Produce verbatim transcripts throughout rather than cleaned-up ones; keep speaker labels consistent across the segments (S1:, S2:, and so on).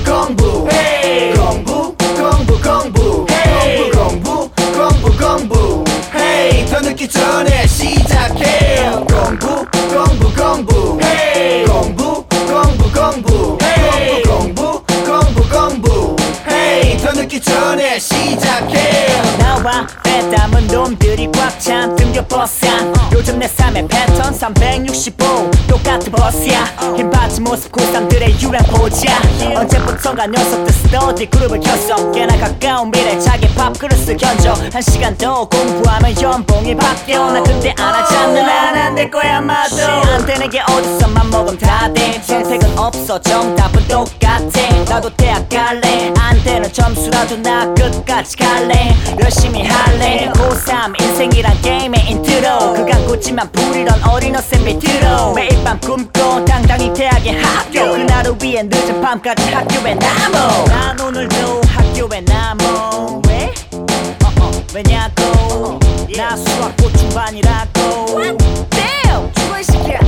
S1: 공부 hey. 공부 공부 공부 hey. 공부 공부 공부 공부 hey. 더 늦기 전에 시작해 공부 공부 공부 hey. 공부 공부 공부 hey. 공부 공부 공부 hey. 더 늦기 전에 시작해
S2: 나와 배 담은 놈들이 꽉 찬 등교 버스야 요즘 내 삶의 패턴 삼백육십오 똑같은 버스야 힘 빠진 모습 고삼들의 유행 포즈야 언제부턴가 녀석들 스터디 그룹을 켰어 꽤나 가까운 미래 자기 밥그릇을 견져 한 시간 더 공부하면 연봉이 바뀌어 나 그때 안 하잖아 난 안 될 거야 아마도 안 되는 게 어딨어 맘먹으면 다돼 선택은 없어 정답은 똑같아 나도 대학 갈래 안 되는 점수라도 나 끝까지 갈래 열심히 할래 고삼 인생이란 게임의 인트로 그간 꽂지만 부리던 어린어쌤 밑으로 매일 밤 꿈꿔 당당히 대학에 합격 그날을 위해 늦은 밤까지 학교에 남어 난 오늘도 학교에 남어 왜? 어어 왜냐고 어, yeah. 나 수학 고충반이라고 What? Damn! 죽어 이 새끼야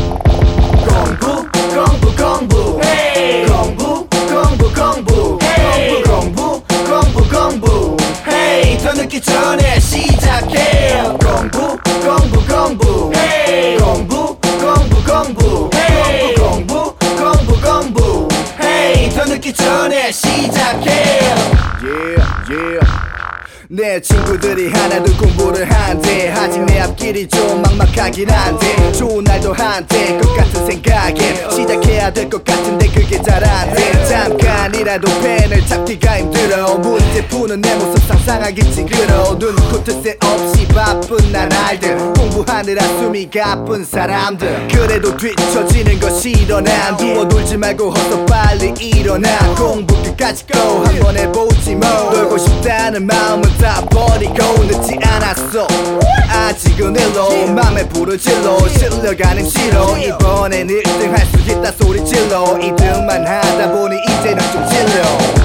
S1: 공부 공부 공부 hey. 공부 공부 공부 hey. 공부 공부 공부 hey. 더 늦기 전에 시작해 공부 공부 공부 hey. 공부 공부 공부 hey. 공부 공부 공부 hey. 더 늦기 전에 시작해 yeah, yeah. 내 친구들이 하나도 공부를 한대 아직 내 앞길이 좀 막막하긴 한데 좋은 날도 한때 똑같은 생각에 시작해야 될 것 같은데 그게 잘 안돼 잠깐이라도 펜을 잡기가 힘들어 문제 푸는 내 모습 상상하기 징그러 눈코뜰 새 없이 바쁜 난 알듯 공부하느라 숨이 가쁜 사람들 그래도 뒤처지는 거 싫어 난 누워 놀지 말고 어서 빨리 일어나 공부 끝까지 go 한번 해보지 뭐 놀고 싶다는 마음은 다 버리고 늦지 않았어 아직은 일로 맘에 불을 질러 실려가는 싫어 이번엔 일 등 할 수 있다 소리 질러 이 등만 하다 보니 이제는 좀 질려